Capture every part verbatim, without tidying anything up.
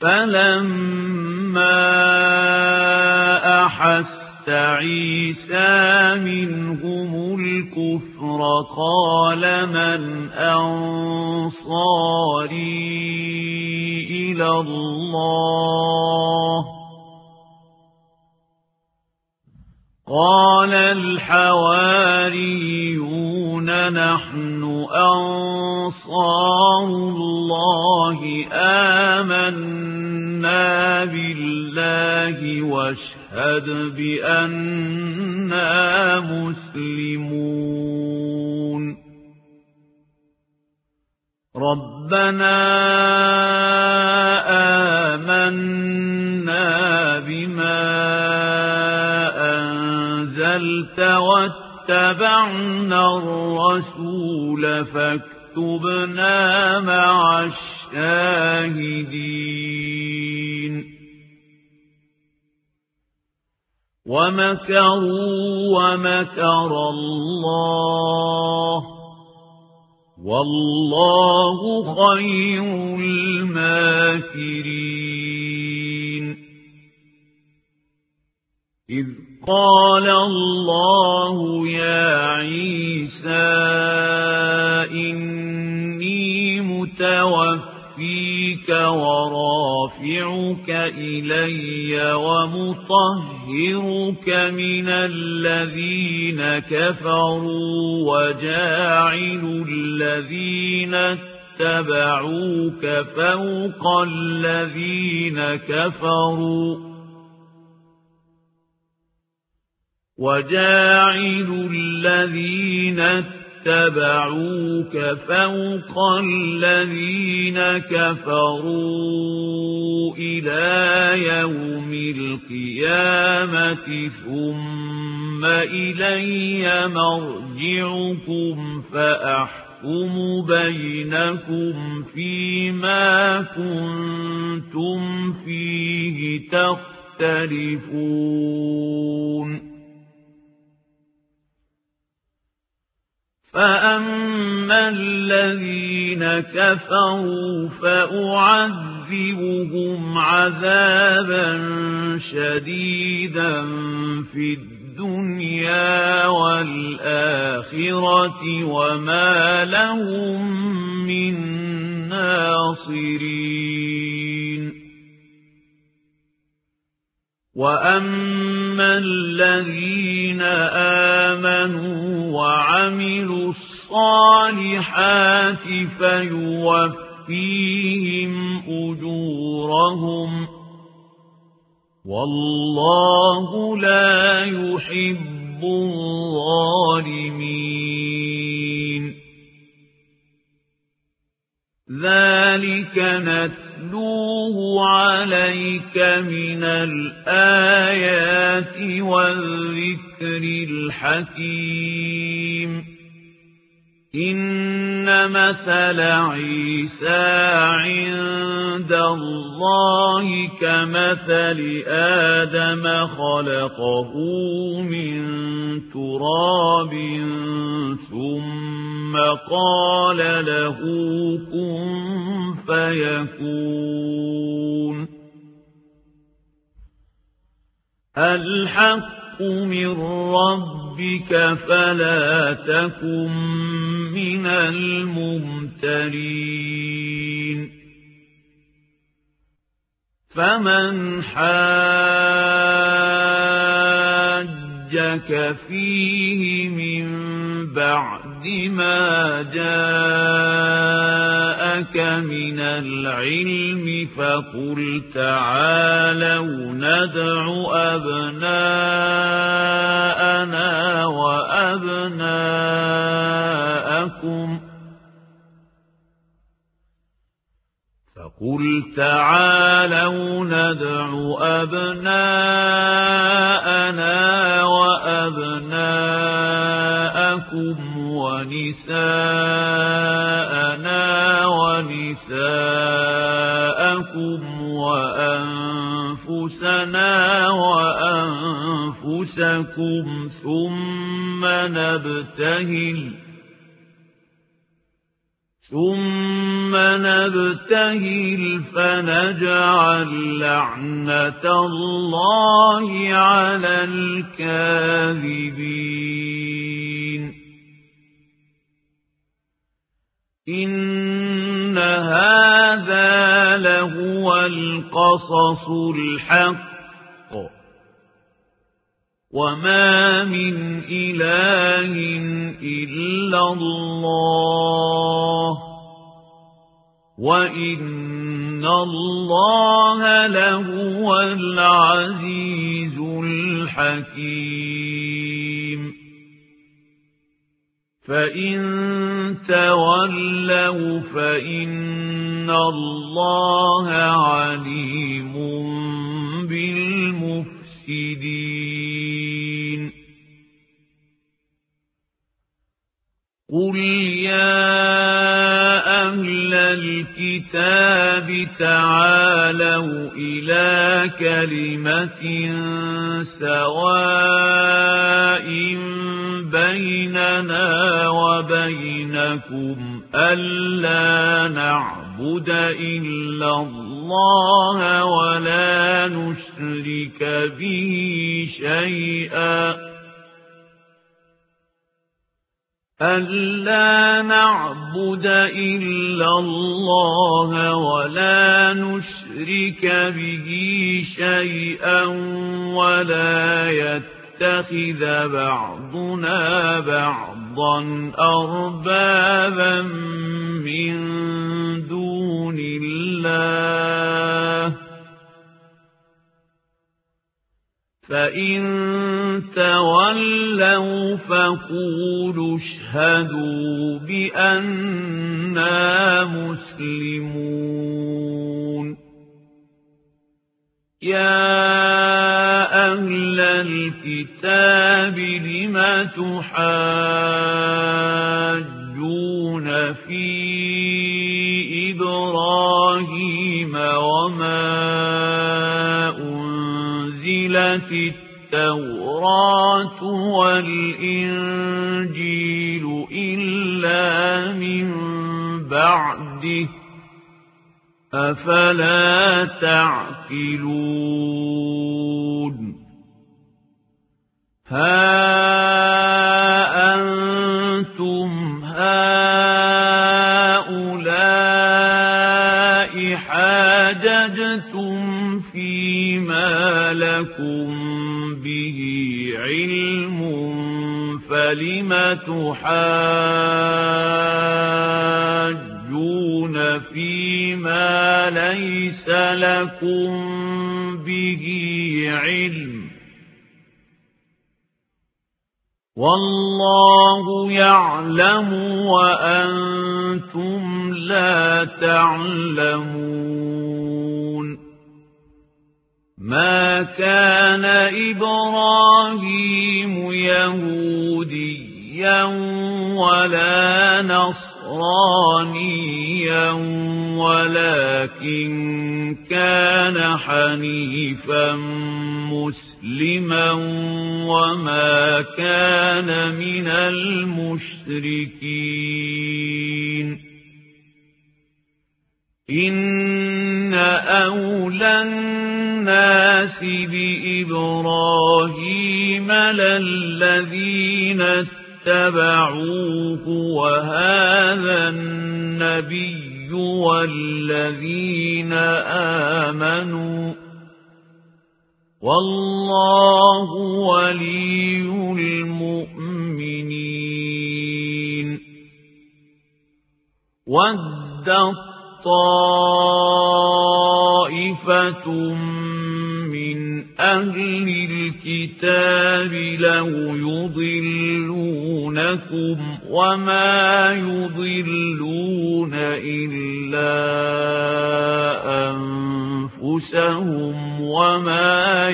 فلما أحس عيسى منهم الكفر قال من أنصاري إلى الله قال الحواريون نحن أنصار الله آمنا بالله واشهد بأننا مسلمون ربنا آمنا بما أنزلت واتبعنا الرسول فاكتبنا مع الشاهدين ومكروا ومكر الله والله خير الماكرين إذ قال الله يا عيسى إني متوفيك ورافعك إلي ومطهرك من الذين كفروا وجاعل الذين اتبعوك فوق الذين كفروا وجاعل الذين اتبعوك فوق الذين كفروا إلى يوم القيامة ثم إلي مرجعكم فأحكم بينكم فيما كنتم فيه تختلفون فأما الذين كفروا فأعذبهم عذابا شديدا في الدنيا والآخرة وما لهم من ناصرين وأما الذين آمنوا وعملوا الصالحات فيوفيهم أجورهم والله لا يحب الظالمين ذلك نتلوه عليك من الآيات والذكر الحكيم إن مثل عيسى عند الله كمثل آدم خلقه من تراب ثم قال له كن فيكون الحق من ربك فلا تكن من الممترين فمن حاجك فيه من بعد ما جاءك من العلم فقل تعالوا ندع أبناءنا وأبناءكم فقل تعالوا ندع أبناءنا وأبناءكم ونساءنا ونساءكم وأنفسنا وأنفسكم ثم نبتهل ثم نبتهل فنجعل لعنة الله على الكاذبين إن هذا لهو القصص الحق وما من إله إلا الله وإن الله لهو العزيز الحكيم فإن تولوا فإن الله عليم بالمفسدين قل يا أهل الكتاب تعالوا إلى كلمة سواء بيننا وبينكم ألا نعبد إلا الله ولا نشرك به شيئا ألا نعبد إلا الله ولا نشرك به شيئا ولا يتخذ بعضنا بعضا أربابا من دون الله فإن تولوا فقولوا اشهدوا بأننا مسلمون يا أهل الكتاب لم تحاجون في إبراهيم وما أنزلت التوراة والإنجيل إلا من بعده أفلا تعقلون ها أنتم هؤلاء حاججتم فيما لكم به علم فلم تحاجون فيما ليس لكم به علم والله يعلم وأنتم لا تعلمون ما كان إبراهيم يهوديا ولا نصرانيا ولكن كان حنيفا مسلما وما كان من المشركين إن أولى الناس بإبراهيم للذين اتبعوه وهذا النبي والذين آمنوا والله ولي المؤمنين ودت طائفة من أهل الكتاب لو يضلونكم وما يضلون إلا أنفسهم وما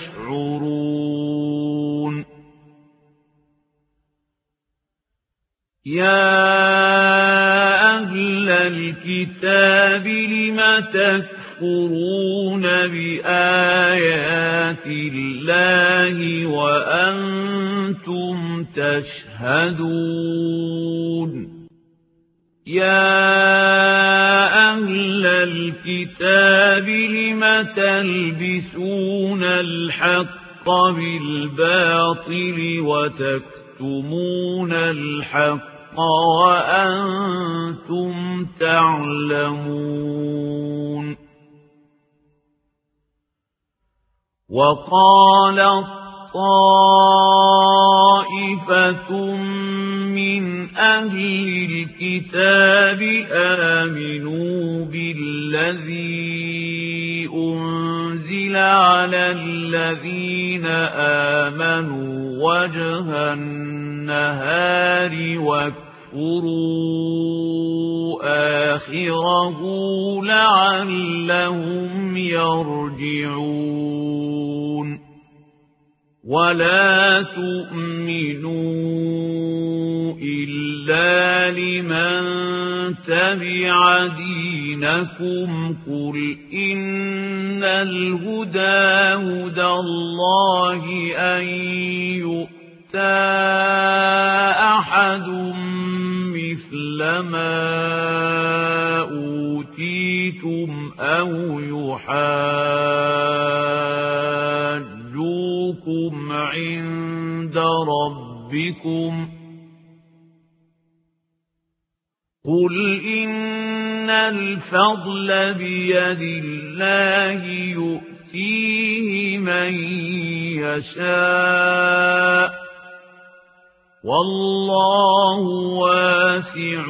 يشعرون يا أهل الكتاب لم تكفرون بآيات الله وأنتم تشهدون يا أهل الكتاب لم تلبسون الحق بالباطل وتكتمون الحق وأنتم تعلمون وقال طائفة من أهل الكتاب آمنوا بالذي أنزل على الذين آمنوا وجه النهار واكفروا آخره لعلهم يرجعون ولا تؤمنوا إلا لمن تبع دينكم قل إن الهدى هدى الله أن يؤتى أحد مثل ما أوتيتم أو يحاجوكم عند ربكم قل إن الفضل بيد الله يؤتيه من يشاء والله واسع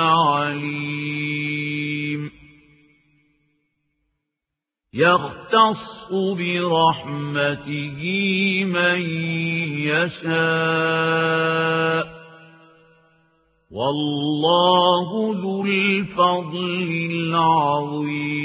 عليم يختص برحمته من يشاء والله ذو الفضل العظيم